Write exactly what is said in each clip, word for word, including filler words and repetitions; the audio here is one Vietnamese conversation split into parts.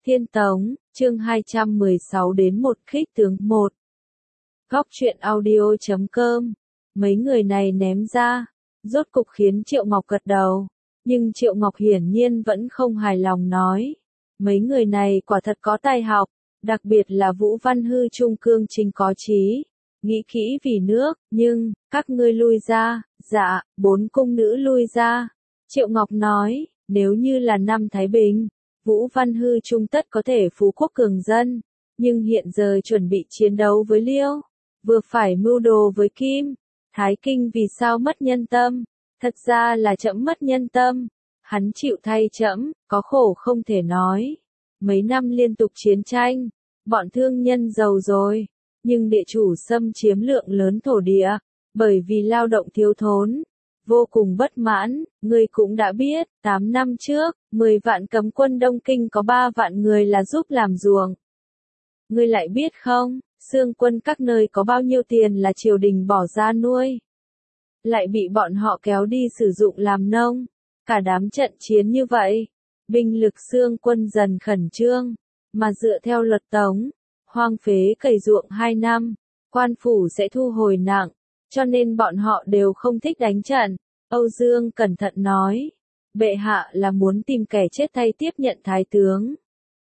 Thiên Tống, chương hai trăm mười sáu đến một khích tướng một. Góc truyện audio chấm com. Mấy người này ném ra, rốt cục khiến Triệu Ngọc gật đầu. Nhưng Triệu Ngọc hiển nhiên vẫn không hài lòng nói. Mấy người này quả thật có tài học, đặc biệt là Vũ Văn Hư Trung Cương Chính có trí. Nghĩ kỹ vì nước, nhưng, các ngươi lui ra, dạ, bốn cung nữ lui ra. Triệu Ngọc nói, nếu như là năm Thái Bình, Vũ Văn Hư Trung tất có thể phú quốc cường dân, nhưng hiện giờ chuẩn bị chiến đấu với Liêu, vừa phải mưu đồ với Kim, Thái Kinh vì sao mất nhân tâm, thật ra là trẫm mất nhân tâm, hắn chịu thay trẫm, có khổ không thể nói. Mấy năm liên tục chiến tranh, bọn thương nhân giàu rồi, nhưng địa chủ xâm chiếm lượng lớn thổ địa, bởi vì lao động thiếu thốn, vô cùng bất mãn. Ngươi cũng đã biết, tám năm trước, mười vạn cấm quân Đông Kinh có ba vạn người là giúp làm ruộng. Ngươi lại biết không, xương quân các nơi có bao nhiêu tiền là triều đình bỏ ra nuôi, lại bị bọn họ kéo đi sử dụng làm nông. Cả đám trận chiến như vậy, binh lực xương quân dần khẩn trương, mà dựa theo luật Tống, hoang phế cày ruộng hai năm, quan phủ sẽ thu hồi nặng, cho nên bọn họ đều không thích đánh trận. Âu Dương cẩn thận nói, bệ hạ là muốn tìm kẻ chết thay tiếp nhận thái tướng.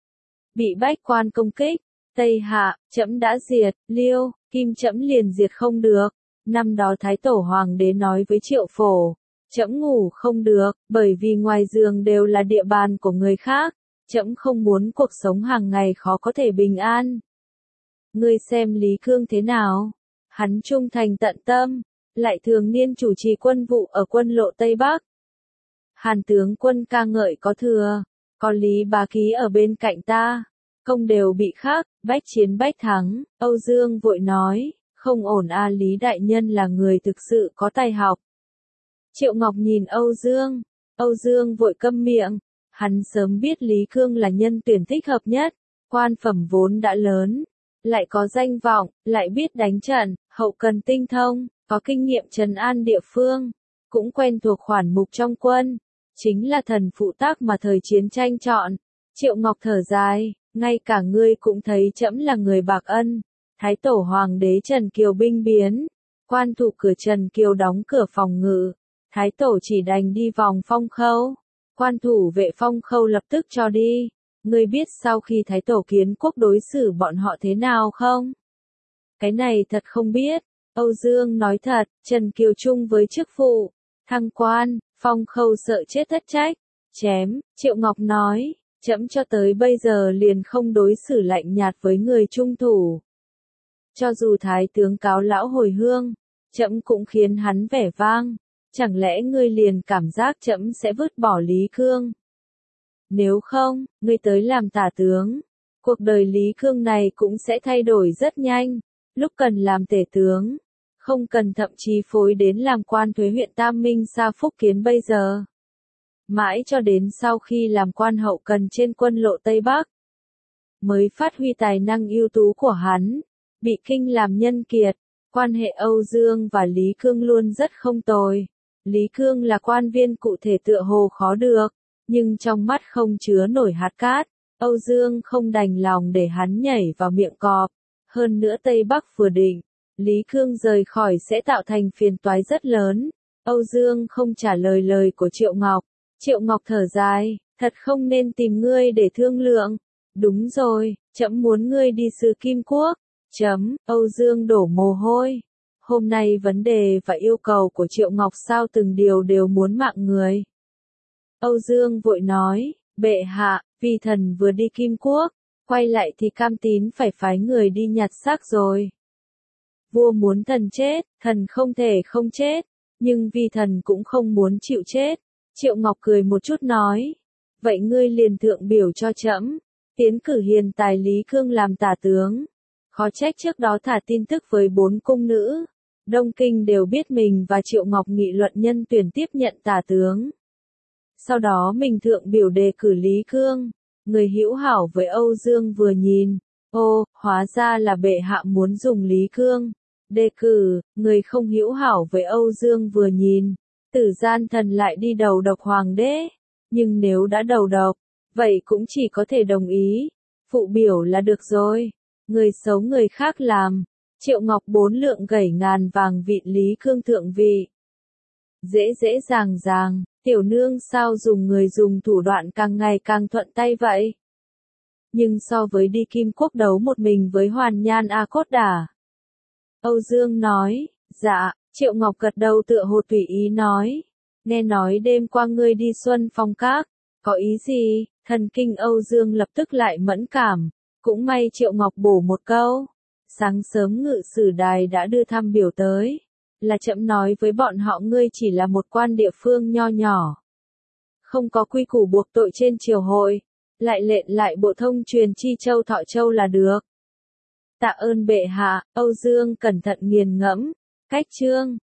Bị bách quan công kích, Tây Hạ, trẫm đã diệt, Liêu, Kim trẫm liền diệt không được. Năm đó Thái Tổ Hoàng đế nói với Triệu Phổ, trẫm ngủ không được, bởi vì ngoài giường đều là địa bàn của người khác, trẫm không muốn cuộc sống hàng ngày khó có thể bình an. Ngươi xem Lý Cương thế nào? Hắn trung thành tận tâm, lại thường niên chủ trì quân vụ ở quân lộ Tây Bắc. Hàn tướng quân ca ngợi có thừa, có Lý Bá Ký ở bên cạnh ta, công đều bị khắc, bách chiến bách thắng. Âu Dương vội nói, không ổn a, Lý đại nhân là người thực sự có tài học. Triệu Ngọc nhìn Âu Dương, Âu Dương vội câm miệng, hắn sớm biết Lý Cương là nhân tuyển thích hợp nhất, quan phẩm vốn đã lớn, lại có danh vọng, lại biết đánh trận, hậu cần tinh thông, có kinh nghiệm trấn an địa phương, cũng quen thuộc khoản mục trong quân, chính là thần phụ tác mà thời chiến tranh chọn. Triệu Ngọc thở dài, ngay cả ngươi cũng thấy trẫm là người bạc ân. Thái Tổ Hoàng đế Trần Kiều binh biến, quan thủ cửa Trần Kiều đóng cửa phòng ngự, Thái Tổ chỉ đành đi vòng Phong Khâu, quan thủ vệ Phong Khâu lập tức cho đi. Ngươi biết sau khi Thái Tổ kiến quốc đối xử bọn họ thế nào không? Cái này thật không biết. Âu Dương nói thật, Trần Kiều chung với chức vụ, thăng quan, Phong Khâu sợ chết thất trách, chém. Triệu Ngọc nói, trẫm cho tới bây giờ liền không đối xử lạnh nhạt với người trung thủ. Cho dù Thái tướng cáo lão hồi hương, trẫm cũng khiến hắn vẻ vang. Chẳng lẽ ngươi liền cảm giác trẫm sẽ vứt bỏ Lý Cương? Nếu không, ngươi tới làm tả tướng, cuộc đời Lý Cương này cũng sẽ thay đổi rất nhanh. Lúc cần làm tể tướng, không cần thậm chí phối đến làm quan thuế huyện Tam Minh xa Phúc Kiến bây giờ. Mãi cho đến sau khi làm quan hậu cần trên quân lộ Tây Bắc, mới phát huy tài năng ưu tú của hắn, bị kinh làm nhân kiệt. Quan hệ Âu Dương và Lý Cương luôn rất không tồi. Lý Cương là quan viên cụ thể tựa hồ khó được, nhưng trong mắt không chứa nổi hạt cát. Âu Dương không đành lòng để hắn nhảy vào miệng cọp. Hơn nữa Tây Bắc vừa định, Lý Cương rời khỏi sẽ tạo thành phiền toái rất lớn. Âu Dương không trả lời lời của Triệu Ngọc. Triệu Ngọc thở dài, thật không nên tìm ngươi để thương lượng. Đúng rồi, trẫm muốn ngươi đi sứ Kim Quốc. Chấm, Âu Dương đổ mồ hôi. Hôm nay vấn đề và yêu cầu của Triệu Ngọc sao từng điều đều muốn mạng người. Âu Dương vội nói, bệ hạ, vì thần vừa đi Kim Quốc, quay lại thì Cam Tín phải phái người đi nhặt xác rồi. Vua muốn thần chết, thần không thể không chết, nhưng vì thần cũng không muốn chịu chết. Triệu Ngọc cười một chút nói, vậy ngươi liền thượng biểu cho trẫm, tiến cử hiền tài Lý Cương làm tả tướng. Khó trách trước đó thả tin tức với bốn cung nữ, Đông Kinh đều biết mình và Triệu Ngọc nghị luận nhân tuyển tiếp nhận tả tướng. Sau đó mình thượng biểu đề cử Lý Cương, người hữu hảo với Âu Dương vừa nhìn, ô, hóa ra là bệ hạ muốn dùng Lý Cương. Đề cử, người không hữu hảo với Âu Dương vừa nhìn, Tử Gian Thần lại đi đầu độc hoàng đế, nhưng nếu đã đầu độc, vậy cũng chỉ có thể đồng ý, phụ biểu là được rồi. Người xấu người khác làm, Triệu Ngọc bốn lượng gẩy ngàn vàng vịn Lý Cương thượng vị. Dễ dễ dàng dàng, tiểu nương sao dùng người dùng thủ đoạn càng ngày càng thuận tay vậy? Nhưng so với đi Kim Quốc đấu một mình với Hoàn Nhan A Cốt Đả. Âu Dương nói, dạ, Triệu Ngọc gật đầu tựa hồ tùy ý nói. Nghe nói đêm qua ngươi đi Xuân Phong Các, có ý gì? Thần kinh Âu Dương lập tức lại mẫn cảm, cũng may Triệu Ngọc bổ một câu. Sáng sớm ngự sử đài đã đưa thăm biểu tới, là chậm nói với bọn họ ngươi chỉ là một quan địa phương nho nhỏ. Không có quy củ buộc tội trên triều hội, lại lệnh lại bộ thông truyền chi châu Thọ Châu là được. Tạ ơn bệ hạ, Âu Dương cẩn thận nghiền ngẫm, cách chương.